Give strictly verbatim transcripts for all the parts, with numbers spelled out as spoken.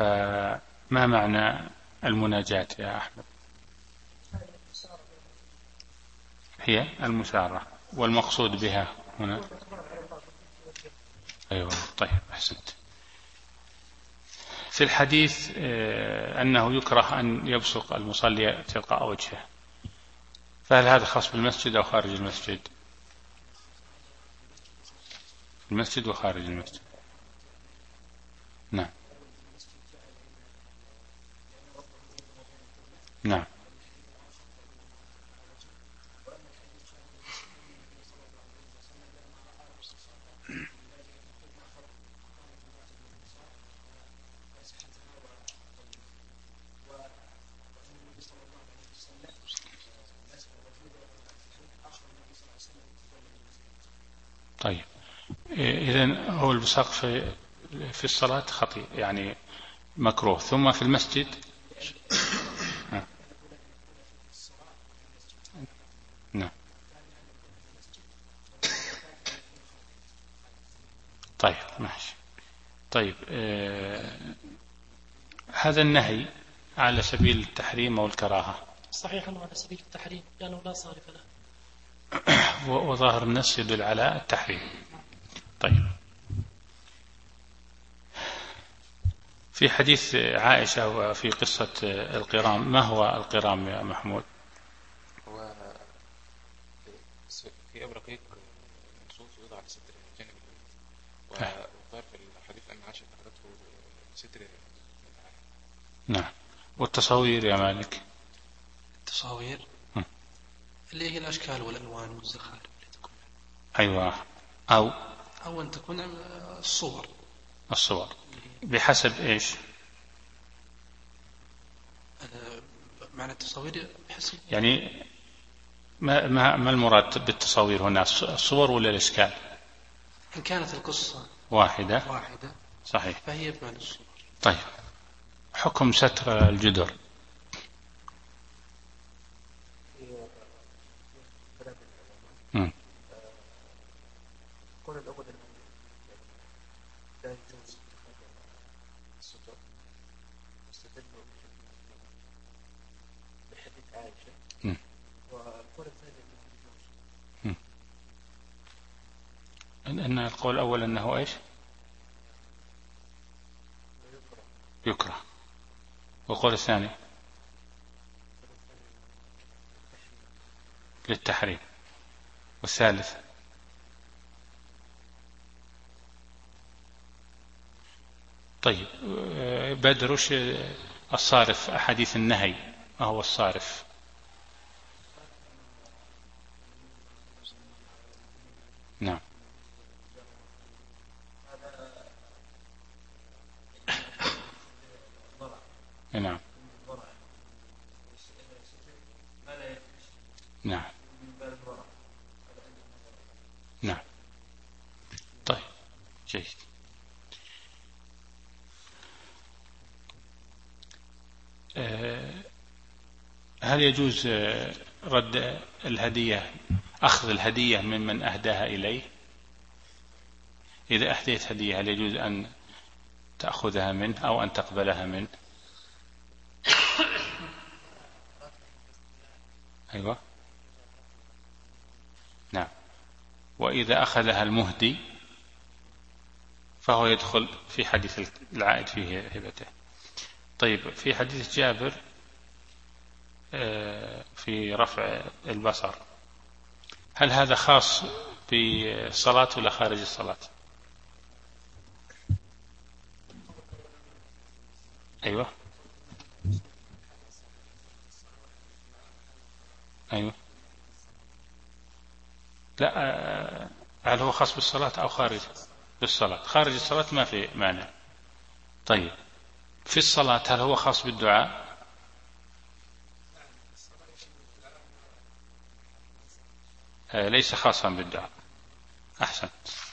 فما معنى المناجاة يا أحمد؟ هي المسارة، والمقصود بها هنا أيوة. طيب أحسنت. في الحديث أنه يكره أن يبصق المصلي تلقاء وجهه، فهل هذا خاص بالمسجد أو خارج المسجد؟ المسجد وخارج المسجد. نعم نعم. طيب إذن هو البصاق في في الصلاة خطير يعني مكروه، ثم في المسجد نعم. طيب ماشي. طيب آه هذا النهي على سبيل التحريم أو الكراهة؟ صحيح أنه على سبيل التحريم لأنه لا صارف له، وظاهر النص يدل على التحريم. طيب في حديث عائشة وفي قصة القرام، ما هو القرام يا محمود؟ هو في أبرقيق منصوص يوضع على ستر الجانب اليمين، وقال في الحديث أن عائشة أخذته ستر. نعم. والتصاوير يا مالك؟ التصاوير م. اللي هي الأشكال والألوان والزخارف اللي تكون. أيوة. أو أو أن تكون الصور. الصور بحسب إيش؟ معنى التصاوير بحسب يعني ما ما ما المراد بالتصاوير هنا؟ الصور ولا الأشكال؟ إن كانت القصة واحدة واحدة صحيح فهي بمعنى الصور. طيب حكم ستر الجدر. امم أن القول الأول أنه إيش؟ يكره. والقول الثاني للتحريم. والثالث طيب بدر وش الصارف أحاديث النهي؟ ما هو الصارف؟ نعم نعم نعم نعم. طيب جيد. هل يجوز رد الهدية، أخذ الهدية ممن أهداها إليه؟ إذا أهديت هدية هل يجوز أن تأخذها منه أو أن تقبلها منه؟ أيوة نعم. وإذا أخذها المهدي فهو يدخل في حديث العائد فيه هبته. طيب في حديث جابر في رفع البصر، هل هذا خاص بالصلاة ولا خارج الصلاة؟ أيوة أيوة. لا هل هو خاص بالصلاة أو خارج بالصلاة؟ خارج الصلاة ما في مانع. طيب في الصلاة هل هو خاص بالدعاء؟ ليس خاصا بالدعاء. أحسن.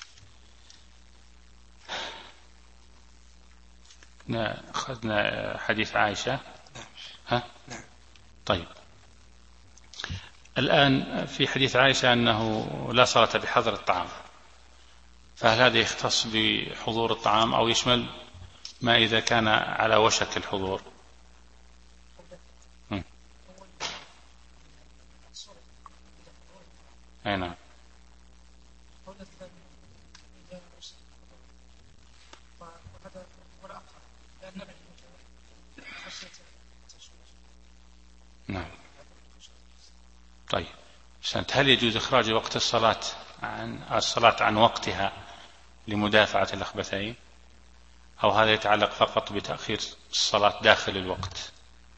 أخذنا حديث عائشة. ها؟ طيب الآن في حديث عائشة أنه لا صلاة بحضر الطعام، فهل هذا يختص بحضور الطعام أو يشمل ما إذا كان على وشك الحضور؟ أي نعم. نعم. طيب، هل يجوز إخراج وقت الصلاة عن الصلاة عن وقتها لمدافعة الأخبثين، أو هذا يتعلق فقط بتأخير الصلاة داخل الوقت؟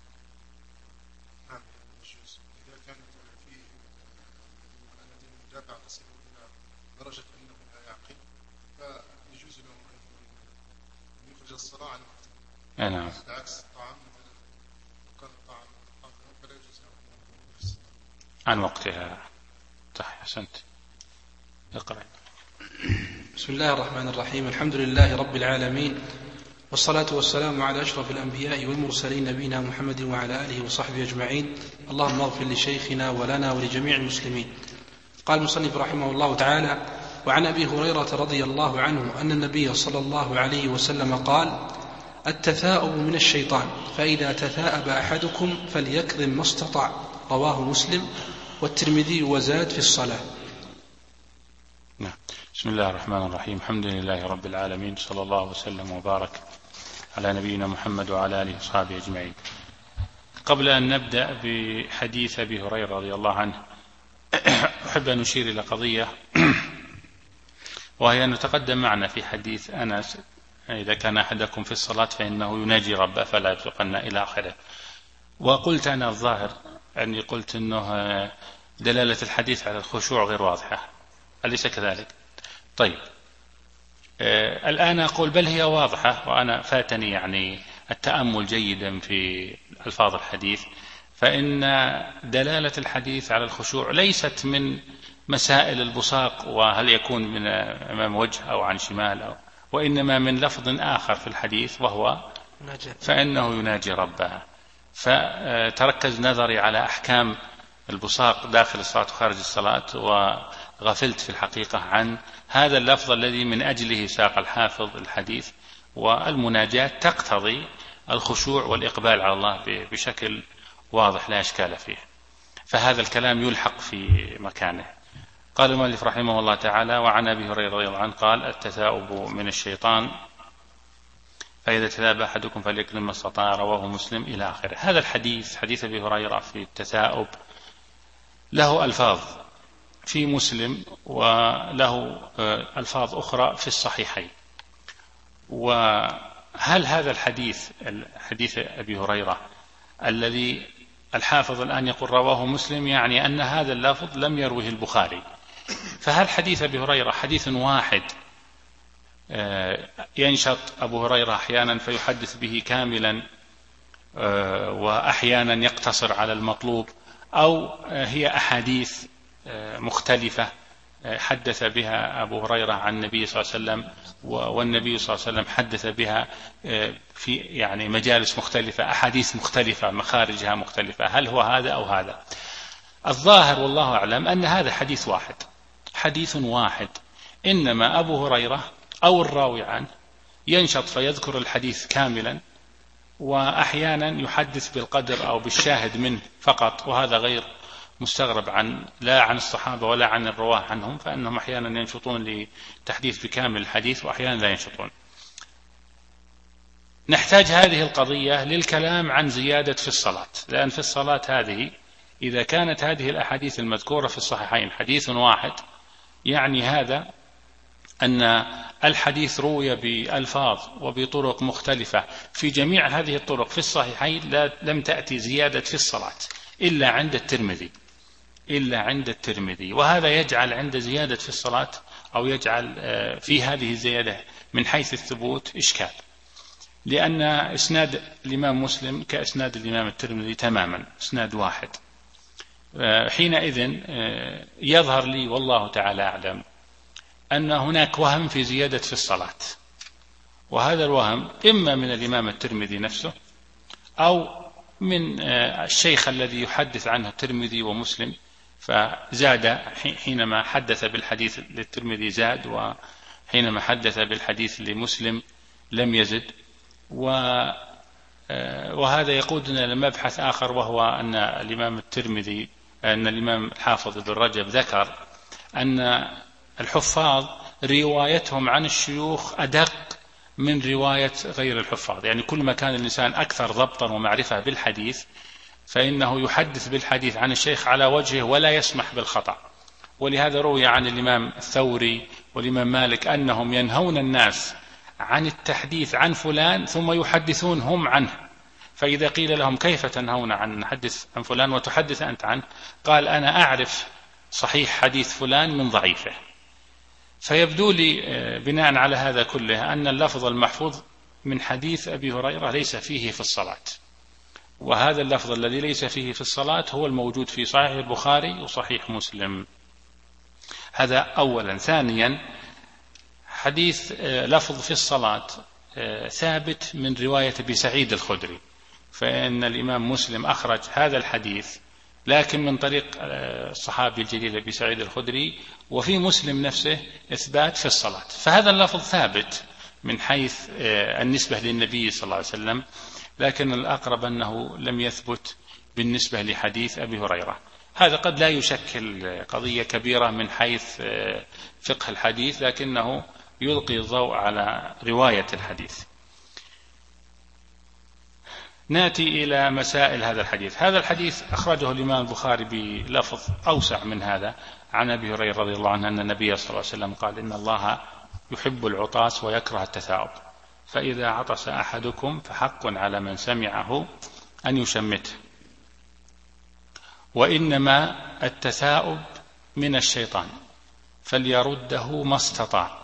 درجة أنه لا يعقل فيجوز له أن يخرج الصلاة عن وقتها. نعم. بالعكس الطعام مثلا كان الطعام فلا يجوز له أن يخرج عن وقتها. صح، أحسنت. اقرأ. بسم الله الرحمن الرحيم. الحمد لله رب العالمين، والصلاة والسلام على أشرف الأنبياء والمرسلين نبينا محمد وعلى آله وصحبه أجمعين. اللهم اغفر لشيخنا ولنا ولجميع المسلمين. قال المصنف رحمه الله تعالى: وعن أبي هريرة رضي الله عنه أن النبي صلى الله عليه وسلم قال: التثاؤب من الشيطان، فإذا تثاءب أحدكم فليكظم ما استطاع. رواه مسلم والترمذي وزاد في الصلاة. نعم. بسم الله الرحمن الرحيم. الحمد لله رب العالمين، صلى الله وسلم وبارك على نبينا محمد وعلى آله وصحبه أجمعين. قبل أن نبدأ بحديث أبي هريرة رضي الله عنه، أحب أن أشير إلى قضية، وهي أن تقدم معنا في حديث أنس: إذا كان أحدكم في الصلاة فإنه يناجي ربه فلا يطلقن إلى آخره. وقلت أنا الظاهر أني قلت أنه دلالة الحديث على الخشوع غير واضحة، أليس كذلك؟ طيب، آه الآن أقول بل هي واضحة، وأنا فاتني يعني التأمل جيدا في ألفاظ الحديث، فإن دلالة الحديث على الخشوع ليست من مسائل البصاق وهل يكون من أمام وجه أو عن شمال، أو وإنما من لفظ آخر في الحديث، وهو فإنه يناجي ربه. فتركز نظري على أحكام البصاق داخل الصلاة وخارج الصلاة، وغفلت في الحقيقة عن هذا اللفظ الذي من أجله ساق الحافظ الحديث. والمناجاة تقتضي الخشوع والإقبال على الله بشكل واضح لا إشكال فيه، فهذا الكلام يلحق في مكانه. قال المؤلف رحمه الله تعالى: وعن أبي هريرة رضي الله عنه قال: التثاؤب من الشيطان، فإذا تثاءب أحدكم فليكظم ما استطاع. رواه مسلم إلى آخره. هذا الحديث، حديث أبي هريرة في التثاؤب، له ألفاظ في مسلم وله ألفاظ أخرى في الصحيحين. وهل هذا الحديث، حديث أبي هريرة الذي الحافظ الآن يقول رواه مسلم، يعني أن هذا اللفظ لم يروه البخاري؟ فهل حديث أبي هريرة حديث واحد ينشط أبو هريرة أحيانا فيحدث به كاملا وأحيانا يقتصر على المطلوب، أو هي أحاديث مختلفة حدث بها أبو هريرة عن النبي صلى الله عليه وسلم، والنبي صلى الله عليه وسلم حدث بها في يعني مجالس مختلفة، أحاديث مختلفة مخارجها مختلفة؟ هل هو هذا أو هذا؟ الظاهر والله أعلم أن هذا حديث واحد، حديث واحد، إنما أبو هريرة أو الراوي عنه ينشط فيذكر الحديث كاملا، وأحيانا يحدث بالقدر أو بالشاهد منه فقط، وهذا غير مستغرب عن لا عن الصحابة ولا عن الرواه عنهم، فإنهم أحيانا ينشطون لتحديث بكامل الحديث وأحيانا لا ينشطون. نحتاج هذه القضية للكلام عن زيادة في الصلاة، لأن في الصلاة هذه إذا كانت هذه الأحاديث المذكورة في الصحيحين حديث واحد، يعني هذا أن الحديث روي بألفاظ وبطرق مختلفة، في جميع هذه الطرق في الصحيحين لا لم تأتي زيادة في الصلاة إلا عند الترمذي، إلا عند الترمذي. وهذا يجعل عند زيادة في الصلاة، أو يجعل في هذه الزيادة من حيث الثبوت إشكال، لأن إسناد الإمام مسلم كإسناد الإمام الترمذي تماما، إسناد واحد. حينئذ يظهر لي والله تعالى أعلم أن هناك وهم في زيادة في الصلاة، وهذا الوهم إما من الإمام الترمذي نفسه أو من الشيخ الذي يحدث عنه الترمذي ومسلم، فزاد حينما حدث بالحديث للترمذي زاد، وحينما حدث بالحديث لمسلم لم يزد. وهذا يقودنا إلى مبحث آخر، وهو أن الإمام الترمذي أن الإمام الحافظ ابن رجب ذكر أن الحفاظ روايتهم عن الشيوخ أدق من رواية غير الحفاظ، يعني كل ما كان الإنسان أكثر ضبطا ومعرفة بالحديث فإنه يحدث بالحديث عن الشيخ على وجهه ولا يسمح بالخطأ. ولهذا روي عن الإمام الثوري والإمام مالك أنهم ينهون الناس عن التحديث عن فلان ثم يحدثون هم عنه، فإذا قيل لهم كيف تنهون عن نحدث عن فلان وتحدث أنت عنه، قال أنا أعرف صحيح حديث فلان من ضعيفه. فيبدو لي بناء على هذا كله أن اللفظ المحفوظ من حديث أبي هريرة ليس فيه في الصلاة، وهذا اللفظ الذي ليس فيه في الصلاة هو الموجود في صحيح البخاري وصحيح مسلم. هذا أولا. ثانيا، حديث لفظ في الصلاة ثابت من رواية أبي سعيد الخدري، فإن الإمام مسلم أخرج هذا الحديث لكن من طريق الصحابي الجليل أبي سعيد الخدري، وفي مسلم نفسه إثبات في الصلاة، فهذا اللفظ ثابت من حيث النسبة للنبي صلى الله عليه وسلم، لكن الأقرب أنه لم يثبت بالنسبة لحديث أبي هريرة. هذا قد لا يشكل قضية كبيرة من حيث فقه الحديث، لكنه يلقي الضوء على رواية الحديث. نأتي إلى مسائل هذا الحديث. هذا الحديث أخرجه الإمام البخاري بلفظ أوسع من هذا عن أبي هريرة رضي الله عنه أن النبي صلى الله عليه وسلم قال إن الله يحب العطاس ويكره التثاؤب، فإذا عطس أحدكم فحق على من سمعه أن يشمته، وإنما التثاؤب من الشيطان فليرده ما استطاع،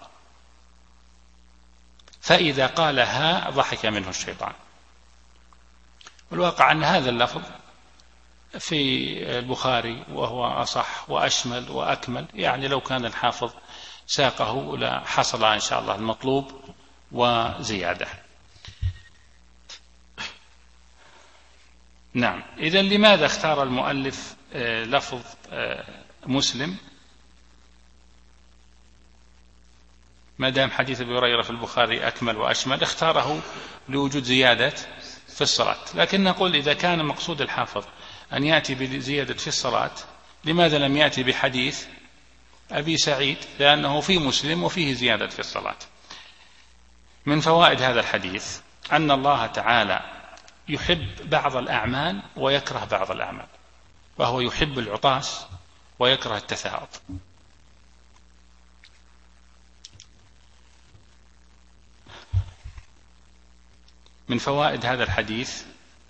فإذا قال ها ضحك منه الشيطان. والواقع أن هذا اللفظ في البخاري وهو أصح وأشمل وأكمل، يعني لو كان الحافظ ساقه لحصل إن شاء الله المطلوب وزيادة. نعم، إذن لماذا اختار المؤلف لفظ مسلم ما دام حديث أبي هريرة في البخاري أكمل وأشمل؟ اختاره لوجود زيادة في الصلاة، لكن نقول إذا كان مقصود الحافظ أن يأتي بزيادة في الصلاة لماذا لم يأتي بحديث أبي سعيد؟ لأنه في مسلم وفيه زيادة في الصلاة. من فوائد هذا الحديث أن الله تعالى يحب بعض الأعمال ويكره بعض الأعمال، وهو يحب العطاس ويكره التثاؤب. من فوائد هذا الحديث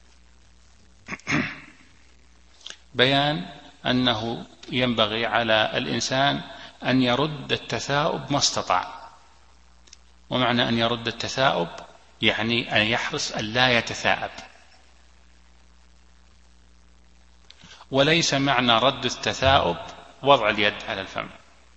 بيان أنه ينبغي على الإنسان أن يرد التثاؤب ما استطاع. ومعنى أن يرد التثاؤب يعني أن يحرص أن لا يتثاءب، وليس معنى رد التثاؤب وضع اليد على الفم.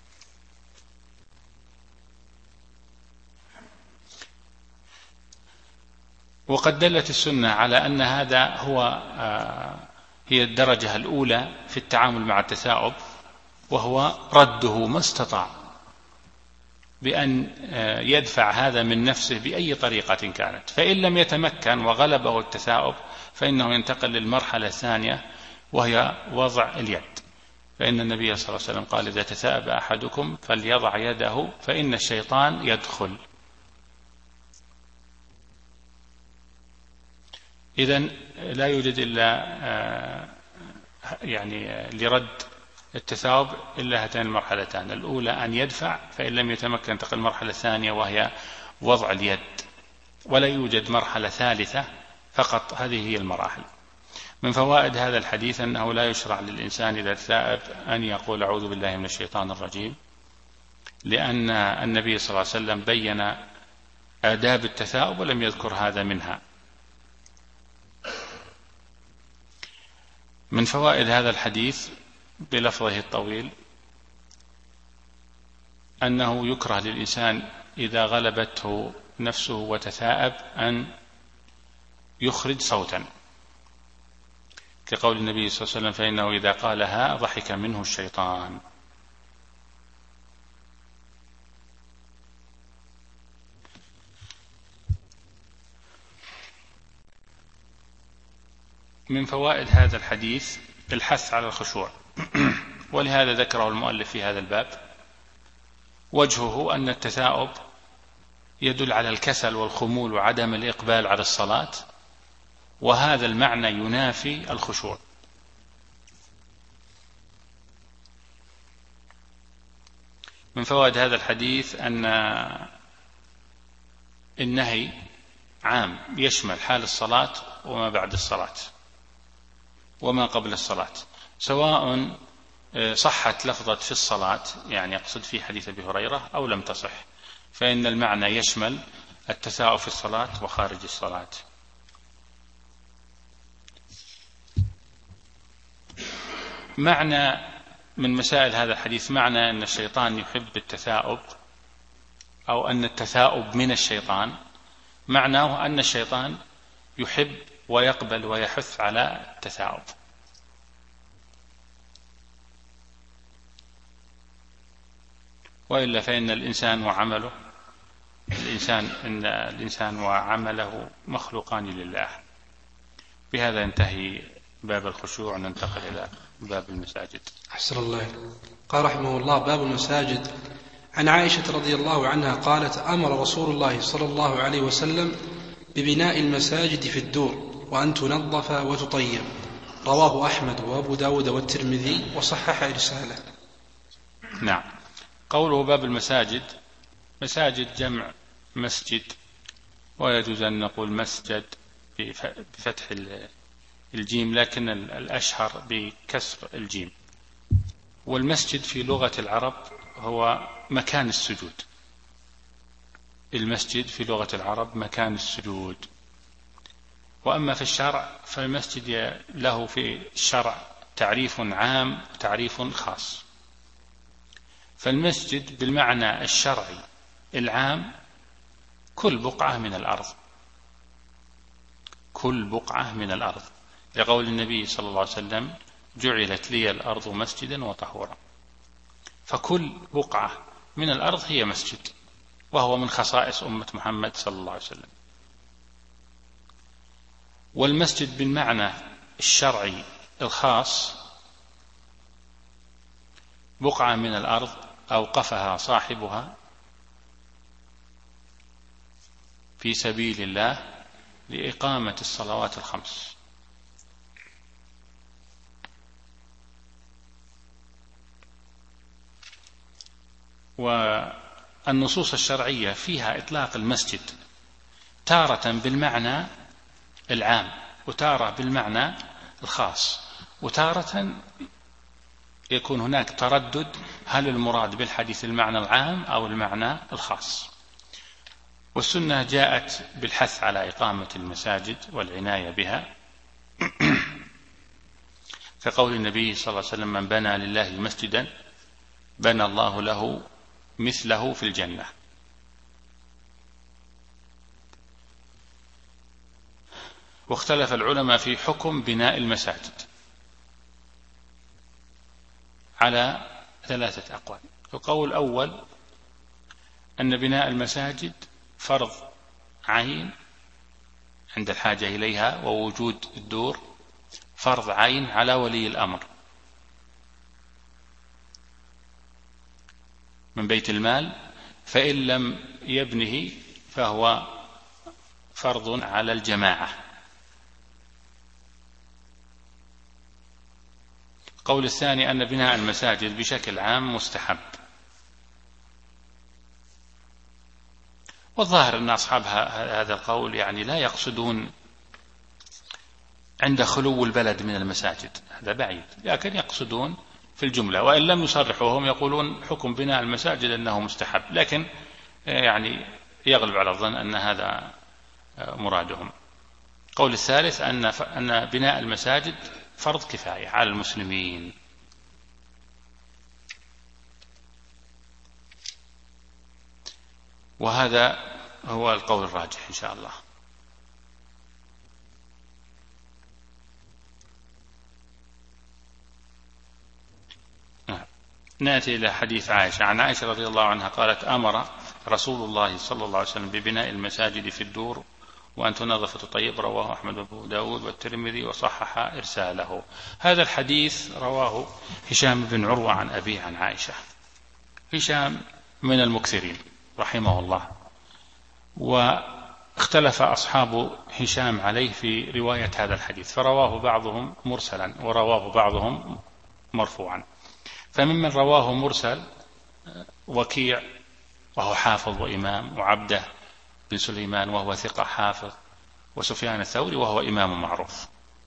وقد دلت السنة على أن هذا هو هي الدرجة الأولى في التعامل مع التثاؤب، وهو رده ما استطاع بأن يدفع هذا من نفسه بأي طريقة كانت. فإن لم يتمكن وغلبه التثاؤب فإنه ينتقل للمرحلة الثانية وهي وضع اليد، فإن النبي صلى الله عليه وسلم قال إذا تثاءب أحدكم فليضع يده فإن الشيطان يدخل. إذن لا يوجد إلا يعني لرد التثاؤب إلا هاتين المرحلتان، الأولى أن يدفع، فإن لم يتمكن انتقل المرحلة الثانية وهي وضع اليد، ولا يوجد مرحلة ثالثة، فقط هذه هي المراحل. من فوائد هذا الحديث أنه لا يشرع للإنسان إذا تثاءب أن يقول أعوذ بالله من الشيطان الرجيم، لأن النبي صلى الله عليه وسلم بين آداب التثاؤب ولم يذكر هذا منها. من فوائد هذا الحديث بلفظه الطويل أنه يكره للإنسان إذا غلبته نفسه وتثاءب أن يخرج صوتا، كقول النبي صلى الله عليه وسلم فإنه إذا قالها ضحك منه الشيطان. من فوائد هذا الحديث الحث على الخشوع، ولهذا ذكره المؤلف في هذا الباب. وجهه أن التثاؤب يدل على الكسل والخمول وعدم الإقبال على الصلاة، وهذا المعنى ينافي الخشوع. من فوائد هذا الحديث أن النهي عام يشمل حال الصلاة وما بعد الصلاة وما قبل الصلاة، سواء صحت لفظة في الصلاة، يعني يقصد في حديث أبي هريرة، أو لم تصح، فإن المعنى يشمل التثاؤب في الصلاة وخارج الصلاة. معنى من مسائل هذا الحديث معنى أن الشيطان يحب التثاؤب، أو أن التثاؤب من الشيطان. معناه أن الشيطان يحب ويقبل ويحث على التثاؤب. وإلا فإن الإنسان وعمله الإنسان إن الإنسان وعمله مخلوقان لله. بهذا ينتهي باب الخشوع، وننتقل إلى باب المساجد. أحسن الله. قال رحمه الله: باب المساجد. عن عائشة رضي الله عنها قالت: أمر رسول الله صلى الله عليه وسلم ببناء المساجد في الدور، وأن تنظف وتطيب. رواه أحمد وأبو داود والترمذي وصحح إرساله. نعم. قوله باب المساجد، مساجد جمع مسجد، ويجوز أن نقول مسجد بفتح الجيم، لكن الأشهر بكسر الجيم. والمسجد في لغة العرب هو مكان السجود. المسجد في لغة العرب مكان السجود. وأما في الشرع فالمسجد له في الشرع تعريف عام وتعريف خاص. فالمسجد بالمعنى الشرعي العام كل بقعة من الأرض، كل بقعة من الأرض، لقول النبي صلى الله عليه وسلم: جعلت لي الأرض مسجدا وطهورا. فكل بقعة من الأرض هي مسجد، وهو من خصائص أمة محمد صلى الله عليه وسلم. والمسجد بالمعنى الشرعي الخاص بقعة من الأرض أوقفها صاحبها في سبيل الله لإقامة الصلوات الخمس. والنصوص الشرعية فيها إطلاق المسجد تارة بالمعنى العام، وتارة بالمعنى الخاص، وتارة يكون هناك تردد هل المراد بالحديث المعنى العام أو المعنى الخاص. والسنة جاءت بالحث على إقامة المساجد والعناية بها، كقول النبي صلى الله عليه وسلم: من بنى لله مسجدا بنى الله له مثله في الجنة. واختلف العلماء في حكم بناء المساجد على ثلاثة أقوال. القول الأول أن بناء المساجد فرض عين عند الحاجة إليها، ووجود الدور فرض عين على ولي الأمر من بيت المال، فإن لم يبنه فهو فرض على الجماعة. القول الثاني أن بناء المساجد بشكل عام مستحب، والظاهر أن أصحاب هذا القول يعني لا يقصدون عند خلو البلد من المساجد، هذا بعيد، لكن يقصدون في الجملة، وإن لم يصرحوا هم يقولون حكم بناء المساجد أنه مستحب، لكن يعني يغلب على الظن أن هذا مرادهم. القول الثالث أن أن بناء المساجد فرض كفاية على المسلمين. وهذا هو القول الراجح إن شاء الله. نأتي إلى حديث عائشة. عن عائشة رضي الله عنها قالت: أمر رسول الله صلى الله عليه وسلم ببناء المساجد في الدور، وأنت نظفة طيب رواه أحمد وأبو داود والترمذي وصحح إرساله. هذا الحديث رواه هشام بن عروة عن أبيه عن عائشة. هشام من المكثرين رحمه الله، واختلف أصحاب هشام عليه في رواية هذا الحديث، فرواه بعضهم مرسلا ورواه بعضهم مرفوعا. فممن رواه مرسل وكيع وهو حافظ وإمام، وعبده بن سليمان وهو ثقة حافظ، وسفيان الثوري وهو إمام معروف.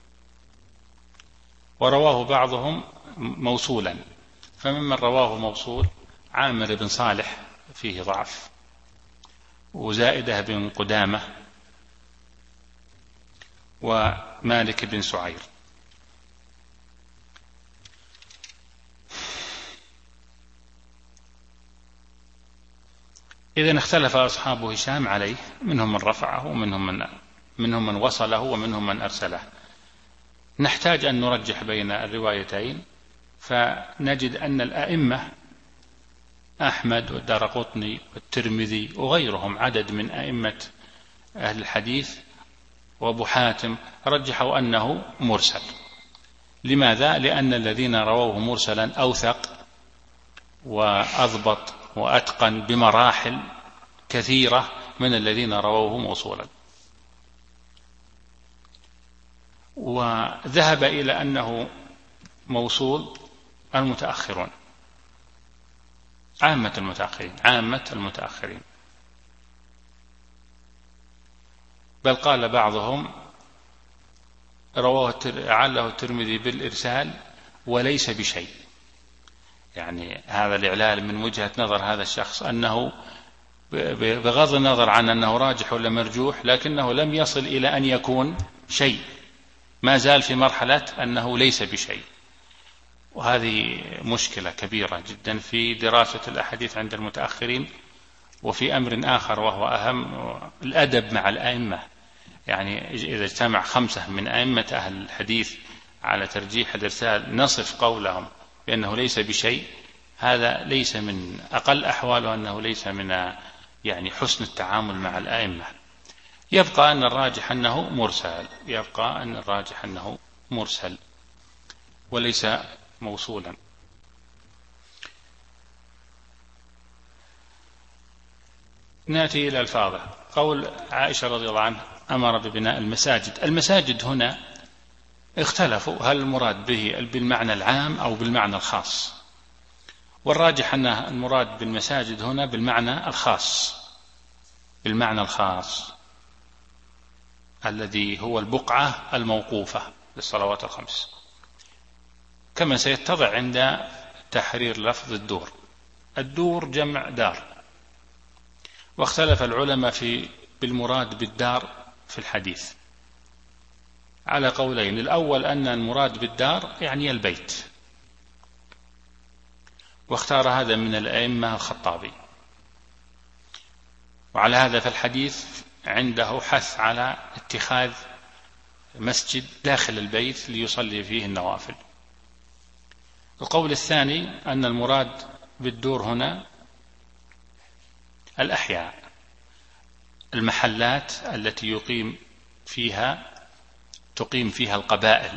ورواه بعضهم موصولا، فممن رواه موصول عامر بن صالح فيه ضعف، وزائدة بن قدامة، ومالك بن سعير. إذن اختلف أصحاب هشام عليه، منهم من رفعه ومنهم من منهم من وصله ومنهم من أرسله. نحتاج أن نرجح بين الروايتين، فنجد أن الأئمة أحمد والدارقطني والترمذي وغيرهم عدد من أئمة أهل الحديث وأبو حاتم رجحوا أنه مرسل. لماذا؟ لأن الذين رووه مرسلا أوثق وأضبط وأتقن بمراحل كثيرة من الذين رووه موصولا. وذهب إلى أنه موصول المتأخرون، عامة المتأخرين عامة المتأخرين بل قال بعضهم رواه عله الترمذي بالإرسال وليس بشيء. يعني هذا الإعلال من وجهة نظر هذا الشخص أنه بغض النظر عن أنه راجح ولا مرجوح، لكنه لم يصل إلى أن يكون شيء، ما زال في مرحلة أنه ليس بشيء. وهذه مشكلة كبيرة جدا في دراسة الأحاديث عند المتأخرين. وفي أمر آخر وهو أهم، الأدب مع الأئمة. يعني إذا اجتمع خمسة من أئمة أهل الحديث على ترجيح الإرسال نصف قولهم بأنه ليس بشيء، هذا ليس من أقل أحواله أنه ليس من يعني حسن التعامل مع الأئمة. يبقى أن الراجح أنه مرسل، يبقى أن الراجح أنه مرسل وليس موصولا. نأتي إلى الفاظه. قول عائشة رضي الله عنها أمر ببناء المساجد. المساجد هنا اختلفوا هل المراد به بالمعنى العام أو بالمعنى الخاص، والراجح أن المراد بالمساجد هنا بالمعنى الخاص، بالمعنى الخاص الذي هو البقعة الموقوفة للصلوات الخمس، كما سيتضح عند تحرير لفظ الدور. الدور جمع دار، واختلف العلماء في بالمراد بالدار في الحديث على قولين. الأول أن المراد بالدار يعني البيت، واختار هذا من الأئمة الخطابي. وعلى هذا فالحديث عنده حث على اتخاذ مسجد داخل البيت ليصلي فيه النوافل. القول الثاني أن المراد بالدور هنا الأحياء، المحلات التي يقيم فيها تقيم فيها القبائل.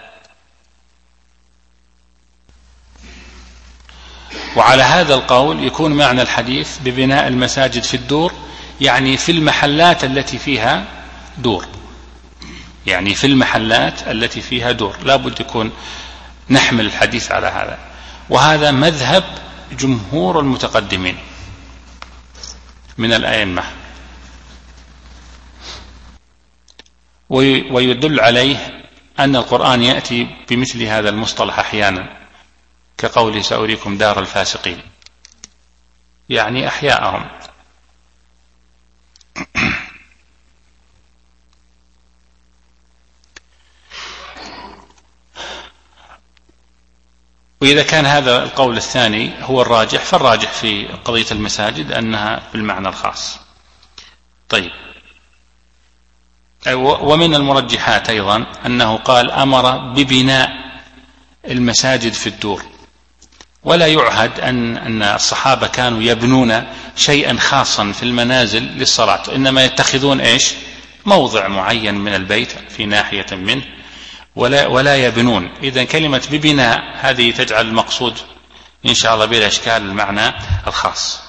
وعلى هذا القول يكون معنى الحديث ببناء المساجد في الدور يعني في المحلات التي فيها دور، يعني في المحلات التي فيها دور، لا بد يكون نحمل الحديث على هذا. وهذا مذهب جمهور المتقدمين من الأئمة، ويدل عليه أن القرآن يأتي بمثل هذا المصطلح أحيانا، كقوله سأريكم دار الفاسقين، يعني أحياءهم. وإذا كان هذا القول الثاني هو الراجح، فالراجح في قضية المساجد أنها بالمعنى الخاص. طيب، ومن المرجحات أيضا أنه قال أمر ببناء المساجد في الدور، ولا يعهد أن أن الصحابة كانوا يبنون شيئا خاصا في المنازل للصلاة، إنما يتخذون إيش؟ موضع معين من البيت في ناحية منه ولا, ولا يبنون. إذا كلمة ببناء هذه تجعل المقصود إن شاء الله بالأشكال المعنى الخاص.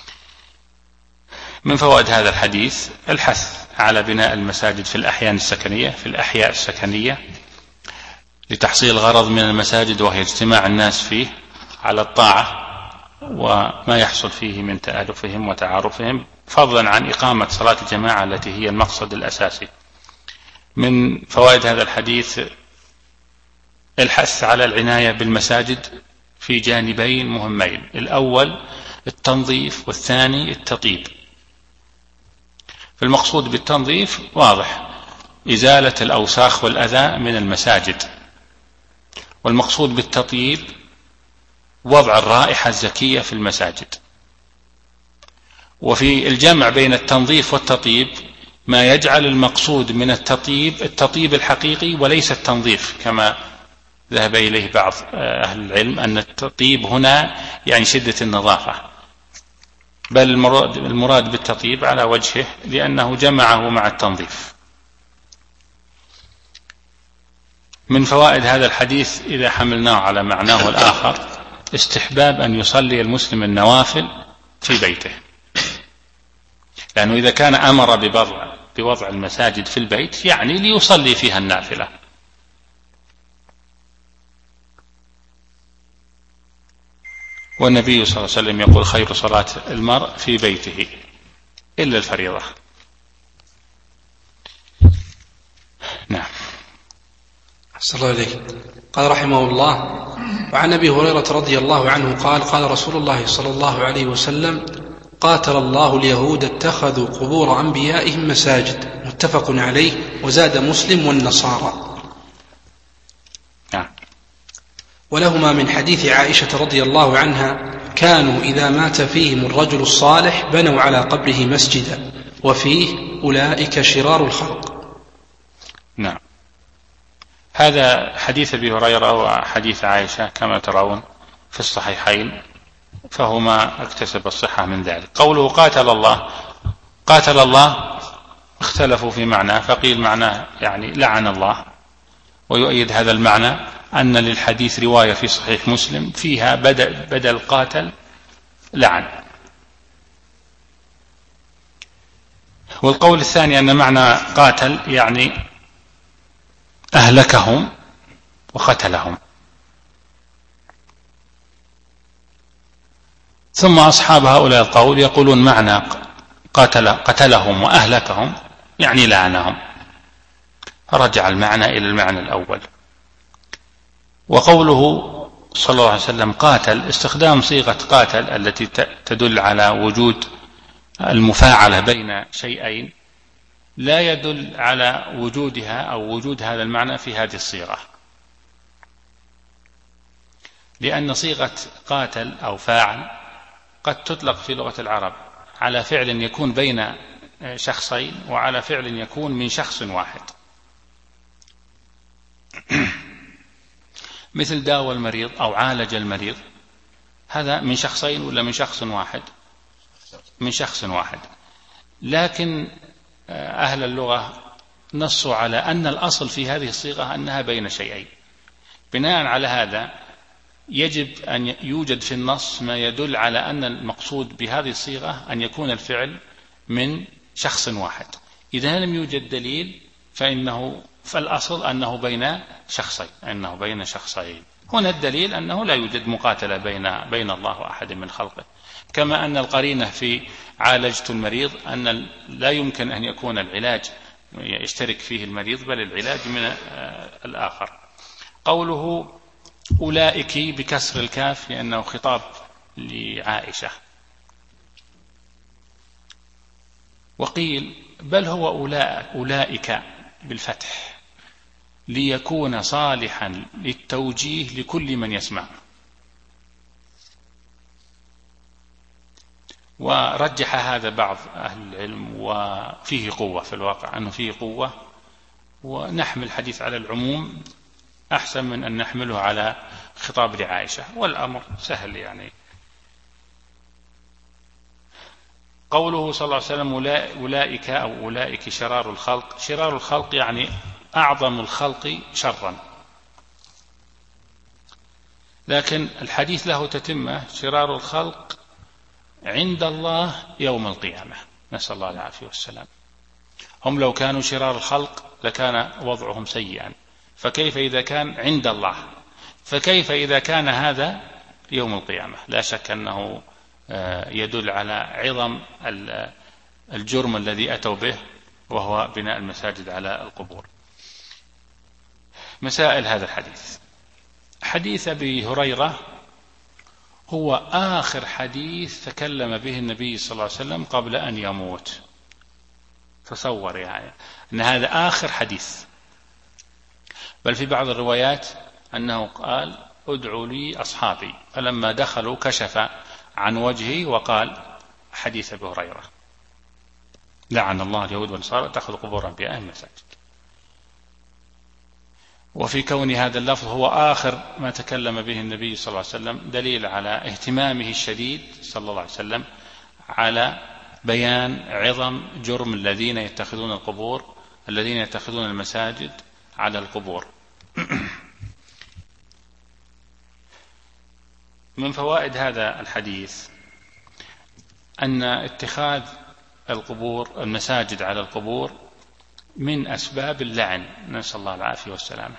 من فوائد هذا الحديث الحث على بناء المساجد في الأحيان السكنية في الأحياء السكنية لتحصيل الغرض من المساجد، وهي اجتماع الناس فيه على الطاعة وما يحصل فيه من تآلفهم وتعارفهم، فضلا عن إقامة صلاة الجماعة التي هي المقصد الأساسي. من فوائد هذا الحديث الحث على العناية بالمساجد في جانبين مهمين، الأول التنظيف والثاني التطيب. فالمقصود بالتنظيف واضح، إزالة الأوساخ والأذى من المساجد، والمقصود بالتطيب وضع الرائحة الزكية في المساجد. وفي الجمع بين التنظيف والتطيب ما يجعل المقصود من التطيب التطيب الحقيقي وليس التنظيف كما ذهب إليه بعض أهل العلم، أن التطيب هنا يعني شدة النظافة، بل المراد بالتطيب على وجهه لأنه جمعه مع التنظيف. من فوائد هذا الحديث إذا حملناه على معناه الآخر استحباب أن يصلي المسلم النوافل في بيته، لأنه إذا كان أمر بوضع, بوضع المساجد في البيت يعني ليصلي فيها النافلة. والنبي صلى الله عليه وسلم يقول خير صلاة المرء في بيته إلا الفريضة. نعم. أحسن الله إليك. قال رحمه الله: وعن أبي هريرة رضي الله عنه قال: قال رسول الله صلى الله عليه وسلم: قاتل الله اليهود اتخذوا قبور أنبيائهم مساجد. متفق عليه. وزاد مسلم: والنصارى. نعم. ولهما من حديث عائشة رضي الله عنها: كانوا إذا مات فيهم الرجل الصالح بنوا على قبره مسجدا، وفيه أولئك شرار الخلق. نعم. هذا حديث أبي هريرة وحديث عائشة كما ترون في الصحيحين، فهما اكتسب الصحة من ذلك. قوله قاتل الله، قاتل الله اختلفوا في معناه، فقيل معناه يعني لعن الله، ويؤيد هذا المعنى أن للحديث رواية في صحيح مسلم فيها بدل, بدل قاتل لعن. والقول الثاني أن معنى قاتل يعني أهلكهم وقتلهم. ثم أصحاب هؤلاء القول يقولون معنى قتل قتلهم وأهلكهم يعني لعنهم، فرجع المعنى إلى المعنى الأول. وقوله صلى الله عليه وسلم قاتل، استخدام صيغة قاتل التي تدل على وجود المفاعلة بين شيئين لا يدل على وجودها أو وجود هذا المعنى في هذه الصيغة، لأن صيغة قاتل أو فاعل قد تطلق في لغة العرب على فعل يكون بين شخصين وعلى فعل يكون من شخص واحد. مثل داوى المريض أو عالج المريض، هذا من شخصين ولا من شخص واحد؟ من شخص واحد. لكن أهل اللغة نصوا على أن الأصل في هذه الصيغة أنها بين شيئين. بناء على هذا يجب أن يوجد في النص ما يدل على أن المقصود بهذه الصيغة أن يكون الفعل من شخص واحد. إذا لم يوجد دليل فإنه فالأصل أنه بين شخصين أنه بين شخصين. هنا الدليل أنه لا يوجد مقاتلة بين بين الله وأحد من خلقه، كما أن القرينة في عالجت المريض أن لا يمكن أن يكون العلاج يشترك فيه المريض بل العلاج من الآخر. قوله أولئك بكسر الكاف لأنه خطاب لعائشة، وقيل بل هو أولئك بالفتح ليكون صالحا للتوجيه لكل من يسمع. ورجح هذا بعض أهل العلم وفيه قوة، في الواقع أنه فيه قوة، ونحمل الحديث على العموم أحسن من أن نحمله على خطاب لعائشة، والأمر سهل يعني. قوله صلى الله عليه وسلم أولئك أو أولئك شرار الخلق، شرار الخلق يعني أعظم الخلق شرا، لكن الحديث له تتمة: شرار الخلق عند الله يوم القيامة، نسأل الله العافية والسلام. هم لو كانوا شرار الخلق لكان وضعهم سيئا، فكيف إذا كان عند الله؟ فكيف إذا كان هذا يوم القيامة؟ لا شك أنه يدل على عظم الجرم الذي أتوا به، وهو بناء المساجد على القبور. مسائل هذا الحديث: حديث أبي هريرة هو آخر حديث تكلم به النبي صلى الله عليه وسلم قبل أن يموت. تصور يعني أن هذا آخر حديث، بل في بعض الروايات أنه قال: ادعوا لي أصحابي، فلما دخلوا كشف عن وجهه وقال حديث أبي هريرة: لعن الله اليهود والنصارى تأخذ قبور أنبيائهم مساجد. وفي كون هذا اللفظ هو آخر ما تكلم به النبي صلى الله عليه وسلم دليل على اهتمامه الشديد صلى الله عليه وسلم على بيان عظم جرم الذين يتخذون القبور الذين يتخذون المساجد على القبور. من فوائد هذا الحديث أن اتخاذ القبور المساجد على القبور من أسباب اللعن، نسأل الله العافية والسلامة.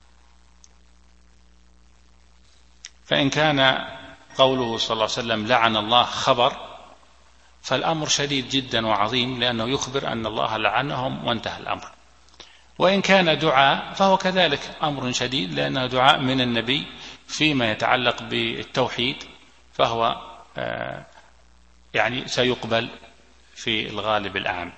فإن كان قوله صلى الله عليه وسلم لعن الله خبر، فالأمر شديد جدا وعظيم، لأنه يخبر أن الله لعنهم وانتهى الأمر. وإن كان دعاء فهو كذلك أمر شديد، لأنه دعاء من النبي فيما يتعلق بالتوحيد، فهو يعني سيقبل في الغالب الأعم.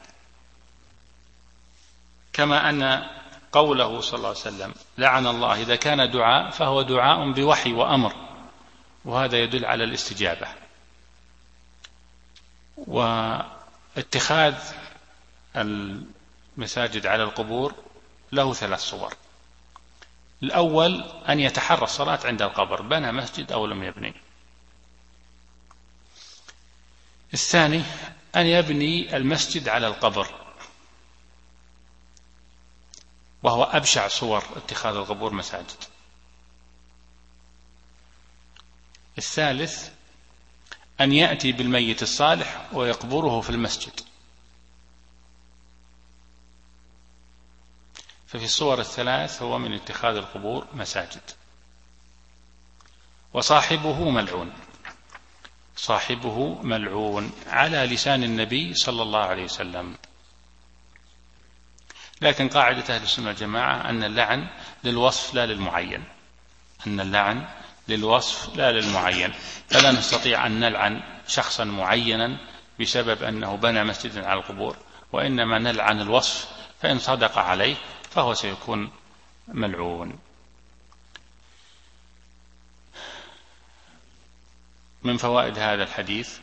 كما أن قوله صلى الله عليه وسلم لعن الله إذا كان دعاء فهو دعاء بوحي وأمر، وهذا يدل على الاستجابة. واتخاذ المساجد على القبور له ثلاث صور: الأول أن يتحرى الصلاة عند القبر، بنى مسجد أو لم يبني. الثاني أن يبني المسجد على القبر، وهو أبشع صور اتخاذ القبور مساجد. الثالث أن يأتي بالميت الصالح ويقبره في المسجد. ففي الصور الثلاث هو من اتخاذ القبور مساجد. وصاحبه ملعون، صاحبه ملعون على لسان النبي صلى الله عليه وسلم. لكن قاعدة أهل السنة والجماعة أن اللعن للوصف لا للمعين، أن اللعن للوصف لا للمعين، فلا نستطيع أن نلعن شخصا معينا بسبب أنه بنى مسجدا على القبور، وإنما نلعن الوصف، فإن صدق عليه فهو سيكون ملعون. من فوائد هذا الحديث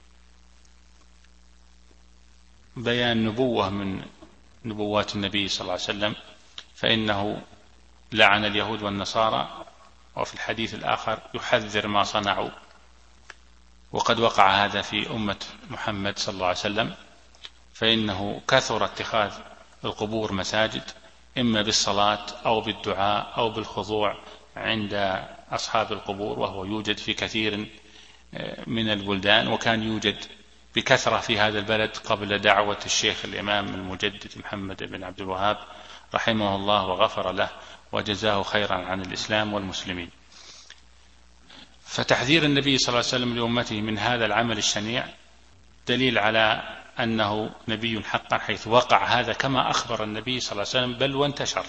بيان نبوة من نبوات النبي صلى الله عليه وسلم، فإنه لعن اليهود والنصارى، وفي الحديث الآخر يحذر ما صنعوا. وقد وقع هذا في أمة محمد صلى الله عليه وسلم، فإنه كثر اتخاذ القبور مساجد، إما بالصلاة أو بالدعاء أو بالخضوع عند أصحاب القبور، وهو يوجد في كثير من البلدان، وكان يوجد بكثرة في هذا البلد قبل دعوة الشيخ الإمام المجدد محمد بن عبد الوهاب رحمه الله وغفر له وجزاه خيرا عن الإسلام والمسلمين. فتحذير النبي صلى الله عليه وسلم لأمته من هذا العمل الشنيع دليل على أنه نبي حقا، حيث وقع هذا كما أخبر النبي صلى الله عليه وسلم، بل وانتشر.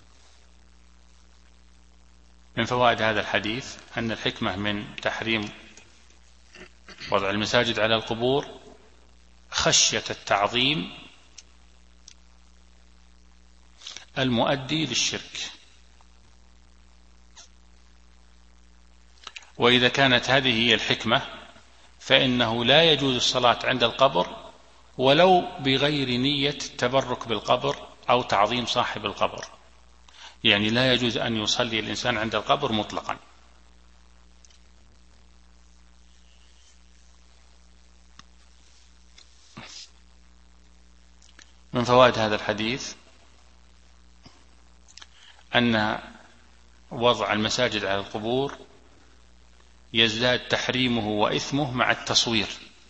من فوائد هذا الحديث أن الحكمة من تحريم وضع المساجد على القبور خشية التعظيم المؤدي للشرك. وإذا كانت هذه هي الحكمة فإنه لا يجوز الصلاة عند القبر ولو بغير نية التبرك بالقبر أو تعظيم صاحب القبر، يعني لا يجوز أن يصلي الإنسان عند القبر مطلقا. من فوائد هذا الحديث أن وضع المساجد على القبور يزداد تحريمه وإثمه مع التصوير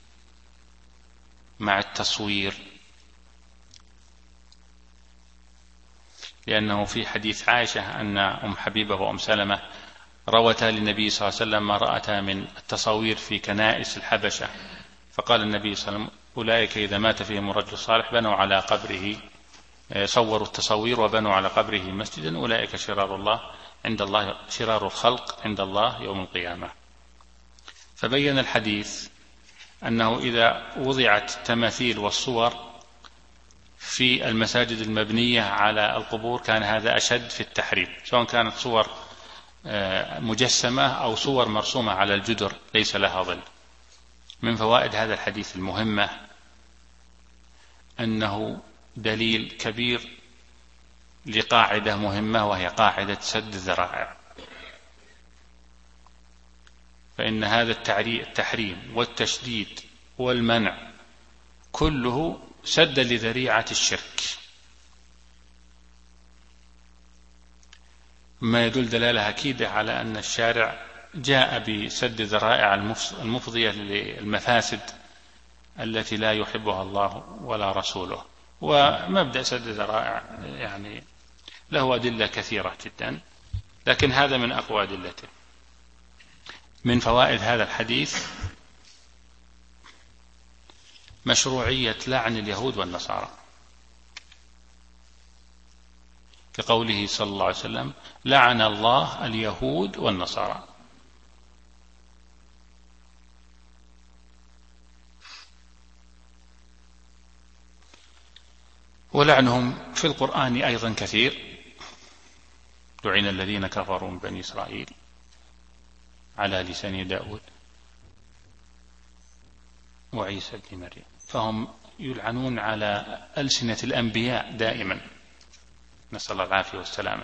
مع التصوير لأنه في حديث عائشة أن أم حبيبة وأم سلمة روتا للنبي صلى الله عليه وسلم ما رأتا من التصوير في كنائس الحبشة، فقال النبي صلى الله عليه وسلم أولئك إذا مات فيهم الرجل الصالح بنوا على قبره، صوروا التصوير وبنوا على قبره مسجدا، أولئك شرار الله عند الله شرار الخلق عند الله يوم القيامة. فبين الحديث أنه إذا وضعت التماثيل والصور في المساجد المبنية على القبور كان هذا أشد في التحريم، سواء كانت صور مجسمة أو صور مرسومة على الجدر ليس لها ظل. من فوائد هذا الحديث المهمة أنه دليل كبير لقاعدة مهمة وهي قاعدة سد الذرائع، فإن هذا التحريم والتشديد والمنع كله سد لذريعة الشرك، ما يدل دلالة أكيدة على أن الشارع جاء بسد ذرائع المفضية للمفاسد التي لا يحبها الله ولا رسوله. ومبدأ سد الذرائع يعني له أدلة كثيرة جدا، لكن هذا من أقوى أدلته. من فوائد هذا الحديث مشروعية لعن اليهود والنصارى، كقوله صلى الله عليه وسلم لعن الله اليهود والنصارى. ولعنهم في القرآن أيضا كثير، لعن الذين كفروا من بني إسرائيل على لسان داود وعيسى بن مريم، فهم يلعنون على ألسنة الأنبياء دائما، نسأل الله العافية والسلامة.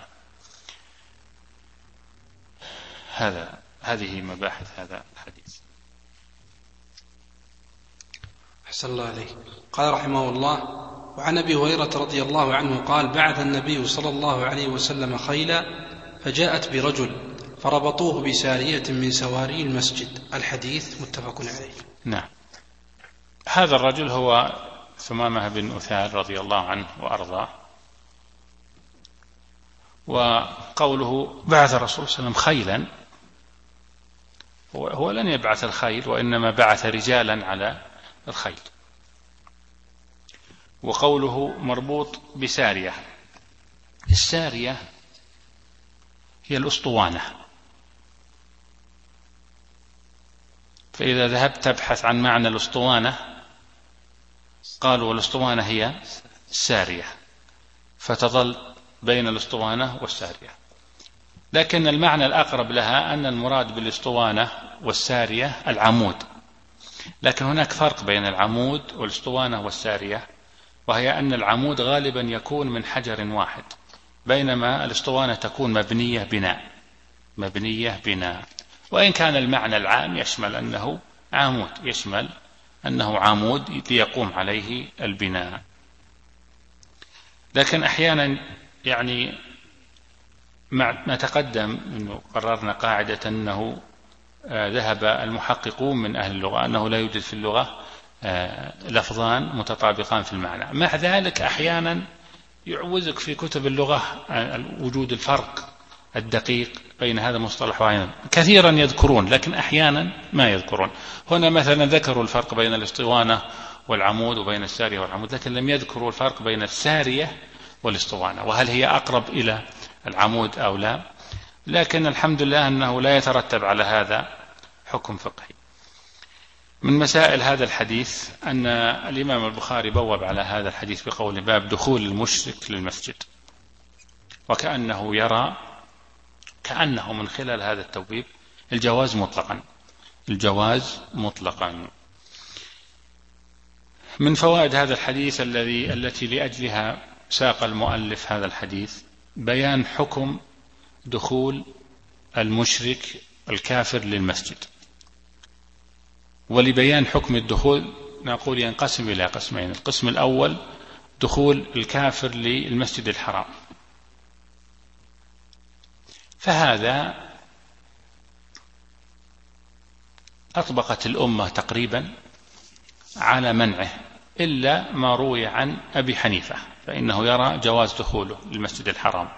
هذا هذه مباحث هذا الحديث. أحسن الله عليك. قال رحمه الله: وعن أبي هريرة رضي الله عنه قال: بعث النبي صلى الله عليه وسلم خيلا فجاءت برجل فربطوه بسارية من سواري المسجد. الحديث متفق عليه. نعم. هذا الرجل هو ثمامة بن أثال رضي الله عنه وأرضاه. وقوله بعث الرسول صلى الله عليه وسلم خيلا، هو لن يبعث الخيل وإنما بعث رجالا على الخيل. وقوله مربوط بسارية، السارية هي الأسطوانة، فإذا ذهبت تبحث عن معنى الأسطوانة قالوا الأسطوانة هي السارية، فتظل بين الأسطوانة والسارية. لكن المعنى الأقرب لها أن المراد بالأسطوانة والسارية العمود، لكن هناك فرق بين العمود والأسطوانة والسارية، وهي أن العمود غالبا يكون من حجر واحد، بينما الأسطوانة تكون مبنية بناء مبنية بناء وإن كان المعنى العام يشمل أنه عمود، يشمل أنه عمود ليقوم عليه البناء. لكن أحيانا يعني ما تقدم أنه قررنا قاعدة أنه ذهب المحققون من أهل اللغة أنه لا يوجد في اللغة لفظان متطابقان في المعنى، مع ذلك أحيانا يعوزك في كتب اللغة وجود الفرق الدقيق بين هذا المصطلح وهذا، كثيرا يذكرون لكن أحيانا ما يذكرون. هنا مثلا ذكروا الفرق بين الاسطوانة والعمود وبين السارية والعمود، لكن لم يذكروا الفرق بين السارية والاسطوانة، وهل هي أقرب إلى العمود أو لا. لكن الحمد لله أنه لا يترتب على هذا حكم فقهي. من مسائل هذا الحديث أن الإمام البخاري بوب على هذا الحديث بقول باب دخول المشرك للمسجد، وكأنه يرى كأنه من خلال هذا التبويب الجواز مطلقا الجواز مطلقا. من فوائد هذا الحديث الذي التي لأجلها ساق المؤلف هذا الحديث بيان حكم دخول المشرك الكافر للمسجد. ولبيان حكم الدخول نقول ينقسم إلى قسمين: القسم الأول دخول الكافر للمسجد الحرام، فهذا أطبقت الأمة تقريبا على منعه إلا ما روي عن أبي حنيفة، فإنه يرى جواز دخوله للمسجد الحرام.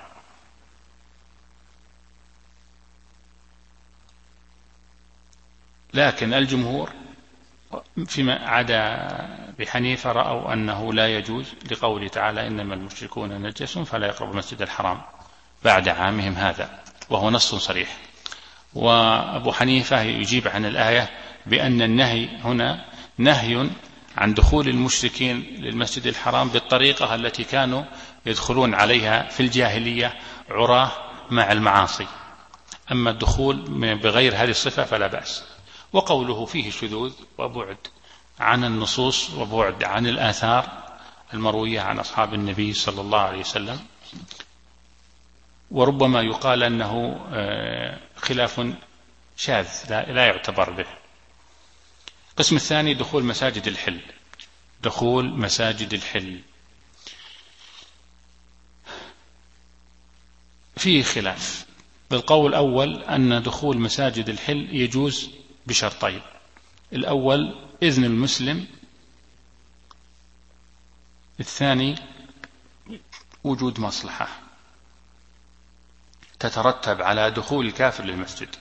لكن الجمهور فيما عدا بحنيفة رأوا أنه لا يجوز، لقوله تعالى إنما المشركون نجس فلا يقربوا المسجد الحرام بعد عامهم هذا، وهو نص صريح. وأبو حنيفة يجيب عن الآية بأن النهي هنا نهي عن دخول المشركين للمسجد الحرام بالطريقة التي كانوا يدخلون عليها في الجاهلية عراه مع المعاصي، أما الدخول بغير هذه الصفة فلا بأس. وقوله فيه شذوذ وبعد عن النصوص وبعد عن الآثار المروية عن أصحاب النبي صلى الله عليه وسلم، وربما يقال أنه خلاف شاذ لا يعتبر به. القسم الثاني دخول مساجد الحل. دخول مساجد الحل فيه خلاف. بالقول الأول أن دخول مساجد الحل يجوز بشرطين: الأول إذن المسلم، الثاني وجود مصلحة تترتب على دخول الكافر للمسجد.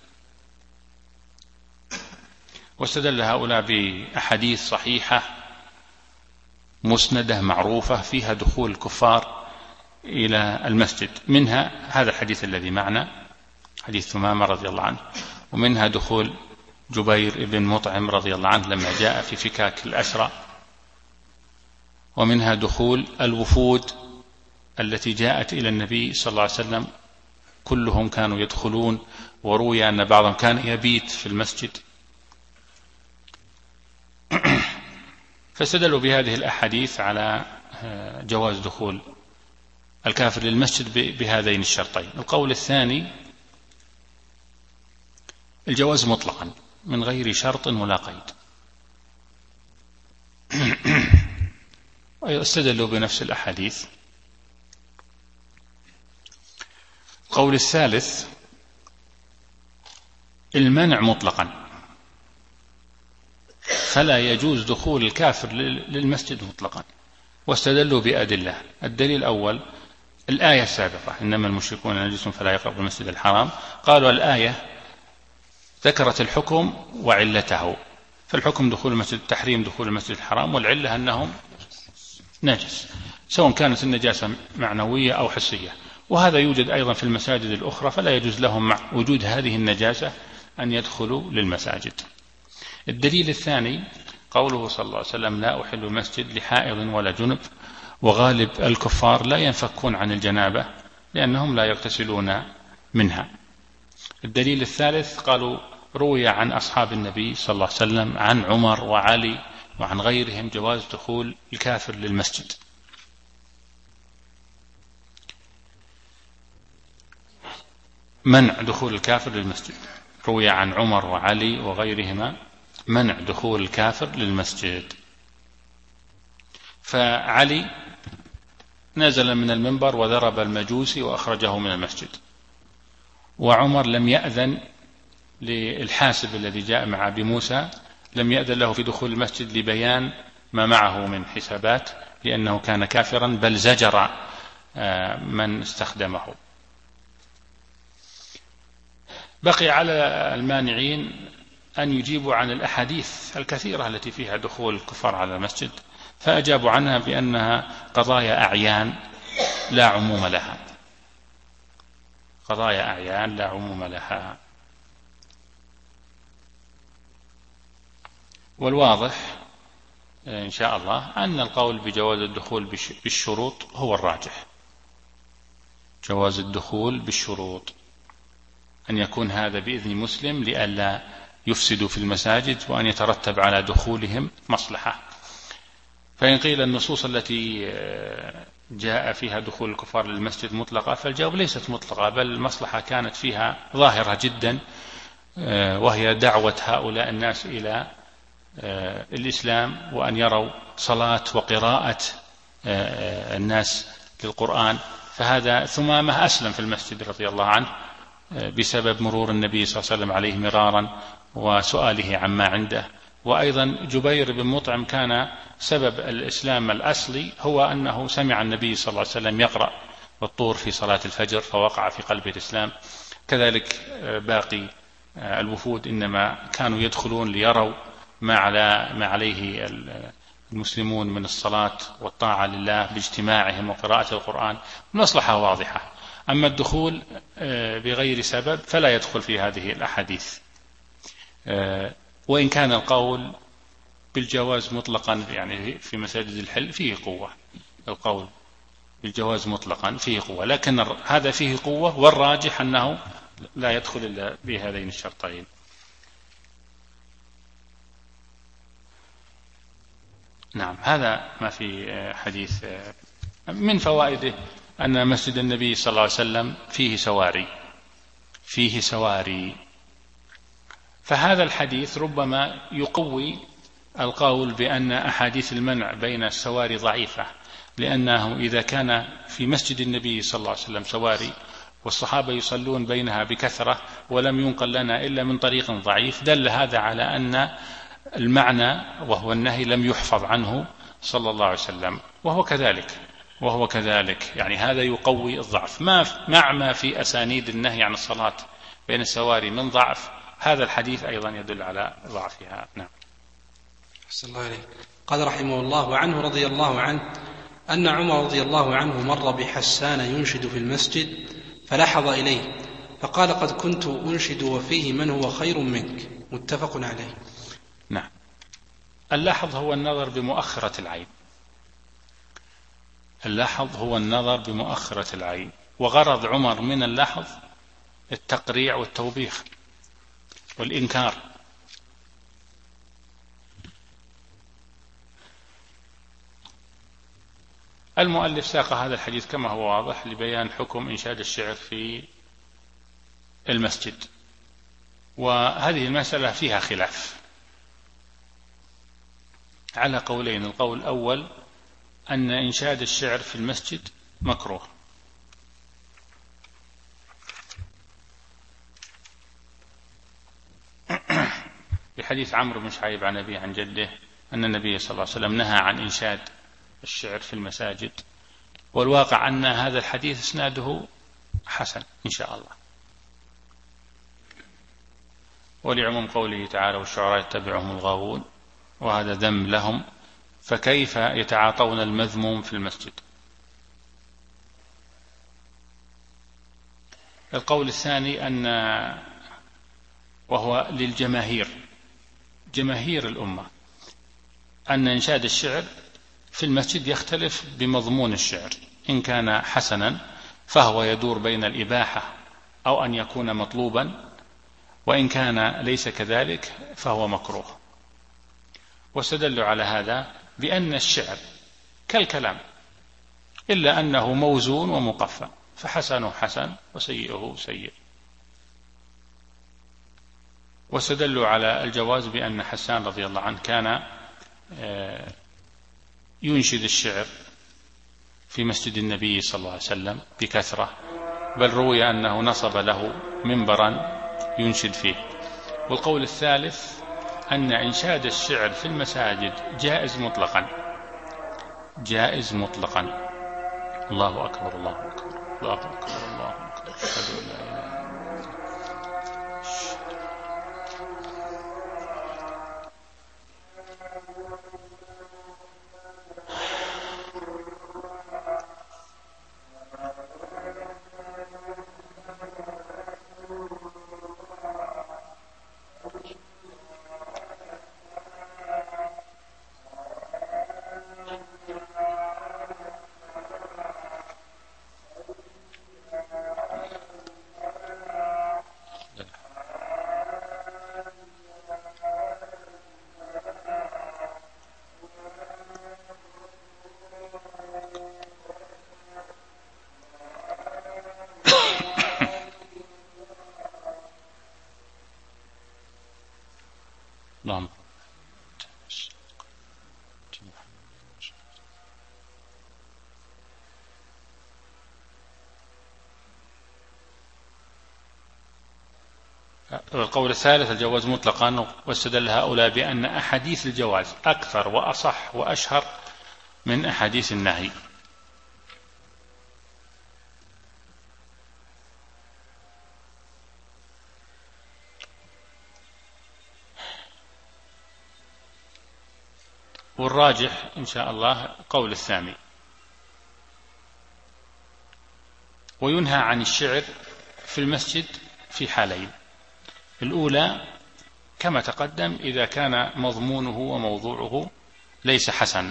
واستدل هؤلاء بأحاديث صحيحة مسندة معروفة فيها دخول الكفار إلى المسجد، منها هذا الحديث الذي معنا حديث ثمامة رضي الله عنه، ومنها دخول جبير بن مطعم رضي الله عنه لما جاء في فكاك الأسرى، ومنها دخول الوفود التي جاءت إلى النبي صلى الله عليه وسلم كلهم كانوا يدخلون، وروي أن بعضهم كان يبيت في المسجد. فاستدلوا بهذه الأحاديث على جواز دخول الكافر للمسجد بهذين الشرطين. القول الثاني الجواز مطلقا من غير شرط ولا قيد. استدلوا بنفس الأحاديث. القول الثالث المنع مطلقا، فلا يجوز دخول الكافر للمسجد مطلقا، واستدلوا بأدلة. الدليل الأول الآية السابقة إنما المشركون نجس فلا يقربوا المسجد الحرام، قالوا الآية ذكرت الحكم وعلته، فالحكم دخول المسجد، تحريم دخول المسجد الحرام، والعلة أنهم نجس، سواء كانت النجاسة معنوية أو حسية، وهذا يوجد أيضا في المساجد الأخرى، فلا يجوز لهم مع وجود هذه النجاسة أن يدخلوا للمساجد. الدليل الثاني قوله صلى الله عليه وسلم لا أحل المسجد لحائض ولا جنب، وغالب الكفار لا ينفكون عن الجنابة لأنهم لا يغتسلون منها. الدليل الثالث قالوا روي عن أصحاب النبي صلى الله عليه وسلم عن عمر وعلي وعن غيرهم جواز دخول الكافر للمسجد. منع دخول الكافر للمسجد روي عن عمر وعلي وغيرهما منع دخول الكافر للمسجد. فعلي نزل من المنبر وضرب المجوسي وأخرجه من المسجد، وعمر لم يأذن للحاسب الذي جاء مع أبي موسى، لم يأذن له في دخول المسجد لبيان ما معه من حسابات لأنه كان كافرا، بل زجر من استخدمه. بقي على المانعين أن يجيبوا عن الأحاديث الكثيرة التي فيها دخول الكفار على المسجد، فأجابوا عنها بأنها قضايا أعيان لا عموم لها، قضايا أعيان لا عموم لها. والواضح إن شاء الله أن القول بجواز الدخول بالشروط هو الراجح، جواز الدخول بالشروط، أن يكون هذا بإذن مسلم لئلا يفسدوا في المساجد، وأن يترتب على دخولهم مصلحة. فإن قيل النصوص التي جاء فيها دخول الكفار للمسجد مطلقة، فالجواب ليست مطلقة، بل المصلحة كانت فيها ظاهرة جدا، وهي دعوة هؤلاء الناس إلى الإسلام، وأن يروا صلاة وقراءة الناس للقرآن، فهذا ثمامة أسلم في المسجد رضي الله عنه بسبب مرور النبي صلى الله عليه وسلم عليه مرارا وسؤاله عما عنده. وأيضا جبير بن مطعم كان سبب الإسلام الأصلي هو أنه سمع النبي صلى الله عليه وسلم يقرأ والطور في صلاة الفجر فوقع في قلبه الإسلام. كذلك باقي الوفود إنما كانوا يدخلون ليروا ما على ما عليه المسلمون من الصلاة والطاعة لله باجتماعهم وقراءة القرآن، مصلحة واضحة. أما الدخول بغير سبب فلا يدخل في هذه الأحاديث، وإن كان القول بالجواز مطلقا يعني في مساجد الحل فيه قوة، القول بالجواز مطلقا فيه قوة، لكن هذا فيه قوة والراجح أنه لا يدخل إلا بهذين الشرطين. نعم، هذا ما في حديث. من فوائده أن مسجد النبي صلى الله عليه وسلم فيه سواري فيه سواري فهذا الحديث ربما يقوي القول بأن أحاديث المنع بين السواري ضعيفة، لأنه إذا كان في مسجد النبي صلى الله عليه وسلم سواري والصحابة يصلون بينها بكثرة ولم ينقل لنا إلا من طريق ضعيف، دل هذا على أن المعنى وهو النهي لم يحفظ عنه صلى الله عليه وسلم، وهو كذلك وهو كذلك يعني هذا يقوي الضعف. ما مع ما في أسانيد النهي عن الصلاة بين السواري من ضعف، هذا الحديث أيضا يدل على ضعفها. نعم. أحسن الله عليك. قال رحمه الله: وعنه رضي الله عنه أن عمر رضي الله عنه مر بحسان ينشد في المسجد فلحظ إليه فقال: قد كنت أنشد وفيه من هو خير منك. متفق عليه. نعم. اللحظ هو النظر بمؤخرة العين اللحظ هو النظر بمؤخرة العين وغرض عمر من اللحظ التقريع والتوبيخ والإنكار. المؤلف ساق هذا الحديث كما هو واضح لبيان حكم إنشاد الشعر في المسجد، وهذه المسألة فيها خلاف على قولين. القول الأول أن إنشاد الشعر في المسجد مكروه، بحديث عمرو بن شعيب عن أبيه عن جده أن النبي صلى الله عليه وسلم نهى عن إنشاد الشعر في المساجد، والواقع أن هذا الحديث اسناده حسن إن شاء الله، ولعموم قوله تعالى: والشعراء يتبعهم الغاوون، وهذا ذم لهم، فكيف يتعاطون المذموم في المسجد؟ القول الثاني أن وهو للجماهير جماهير الأمة أن إنشاد الشعر في المسجد يختلف بمضمون الشعر، إن كان حسنا فهو يدور بين الإباحة أو أن يكون مطلوبا، وإن كان ليس كذلك فهو مكروه. واستدلوا على هذا بأن الشعر كالكلام إلا أنه موزون ومقفى، فحسنه حسن وسيئه سيء. واستدلوا على الجواز بأن حسان رضي الله عنه كان ينشد الشعر في مسجد النبي صلى الله عليه وسلم بكثرة، بل روي أنه نصب له منبرا ينشد فيه. والقول الثالث أن إنشاد الشعر في المساجد جائز مطلقا جائز مطلقا الله أكبر الله أكبر الله أكبر الله أكبر أشهد أن لا إله إلا القول الثالث الجواز مطلقا، واستدل هؤلاء بأن أحاديث الجواز أكثر وأصح وأشهر من أحاديث النهي. والراجح إن شاء الله قول الثاني. وينهى عن الشعر في المسجد في حالين: الأولى كما تقدم إذا كان مضمونه وموضوعه ليس حسن.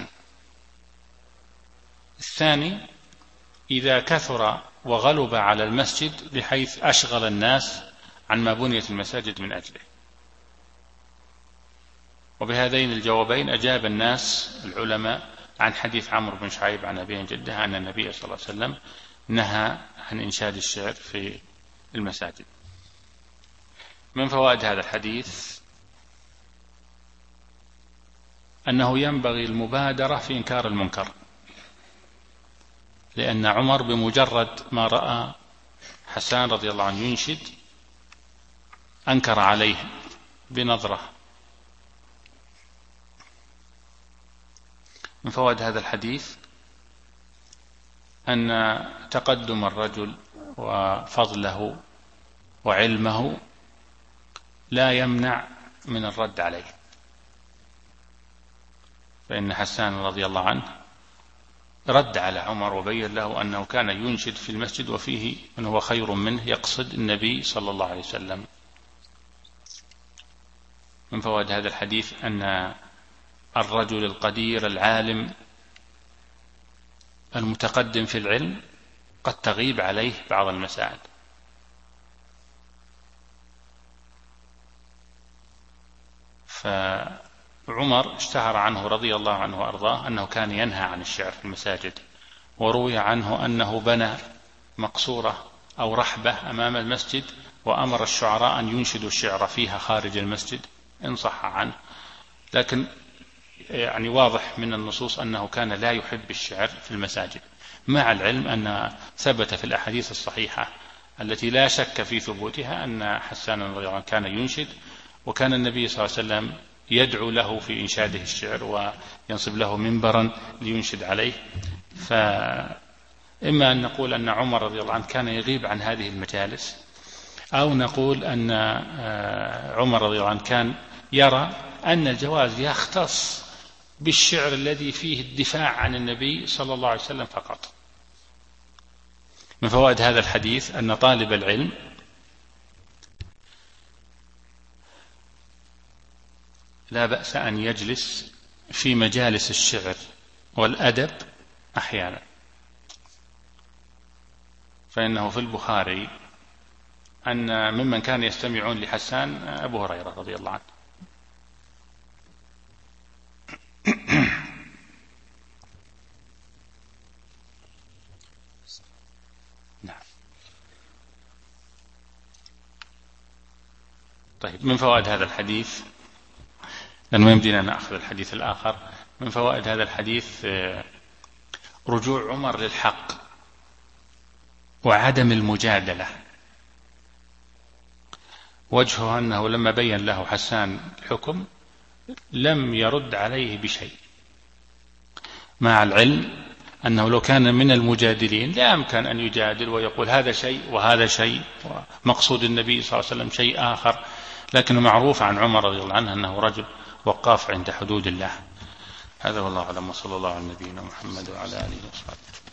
الثاني إذا كثر وغلب على المسجد بحيث أشغل الناس عن ما بنيت المساجد من أجله. وبهذين الجوابين أجاب الناس العلماء عن حديث عمرو بن شعيب عن أبيه جده أن النبي صلى الله عليه وسلم نهى عن إنشاد الشعر في المساجد. من فوائد هذا الحديث أنه ينبغي المبادرة في إنكار المنكر، لأن عمر بمجرد ما رأى حسان رضي الله عنه ينشد أنكر عليه بنظرة. من فوائد هذا الحديث أن تقدم الرجل وفضله وعلمه لا يمنع من الرد عليه، فإن حسان رضي الله عنه رد على عمر وبين له أنه كان ينشد في المسجد وفيه من هو خير منه، يقصد النبي صلى الله عليه وسلم. من فوائد هذا الحديث أن الرجل القدير العالم المتقدم في العلم قد تغيب عليه بعض المسائل، فعمر اشتهر عنه رضي الله عنه وأرضاه أنه كان ينهى عن الشعر في المساجد، وروي عنه أنه بنى مقصورة أو رحبة أمام المسجد وأمر الشعراء أن ينشدوا الشعر فيها خارج المسجد إن صح عنه. لكن يعني واضح من النصوص أنه كان لا يحب الشعر في المساجد، مع العلم أن ثبت في الأحاديث الصحيحة التي لا شك في ثبوتها أن حسان رضي الله عنه كان ينشد، وكان النبي صلى الله عليه وسلم يدعو له في إنشاده الشعر وينصب له منبرا لينشد عليه. فإما أن نقول أن عمر رضي الله عنه كان يغيب عن هذه المجالس، أو نقول أن عمر رضي الله عنه كان يرى أن الجواز يختص بالشعر الذي فيه الدفاع عن النبي صلى الله عليه وسلم فقط. من فوائد هذا الحديث أن طالب العلم لا بأس أن يجلس في مجالس الشعر والأدب أحيانا، فإنه في البخاري أن ممن كان يستمعون لحسان أبو هريرة رضي الله عنه. نعم. طيب، من فوائد هذا الحديث، لأنه ما يمدينا نأخذ الحديث الآخر، من فوائد هذا الحديث رجوع عمر للحق وعدم المجادلة. وجهه أنه لما بين له حسان الحكم لم يرد عليه بشيء، مع العلم أنه لو كان من المجادلين لا يمكن أن يجادل ويقول هذا شيء وهذا شيء ومقصود النبي صلى الله عليه وسلم شيء آخر، لكن معروف عن عمر رضي الله عنه أنه رجل وقاف عند حدود الله. هذا والله أعلم، وصلى الله على نبينا محمد وعلى آله وصحبه.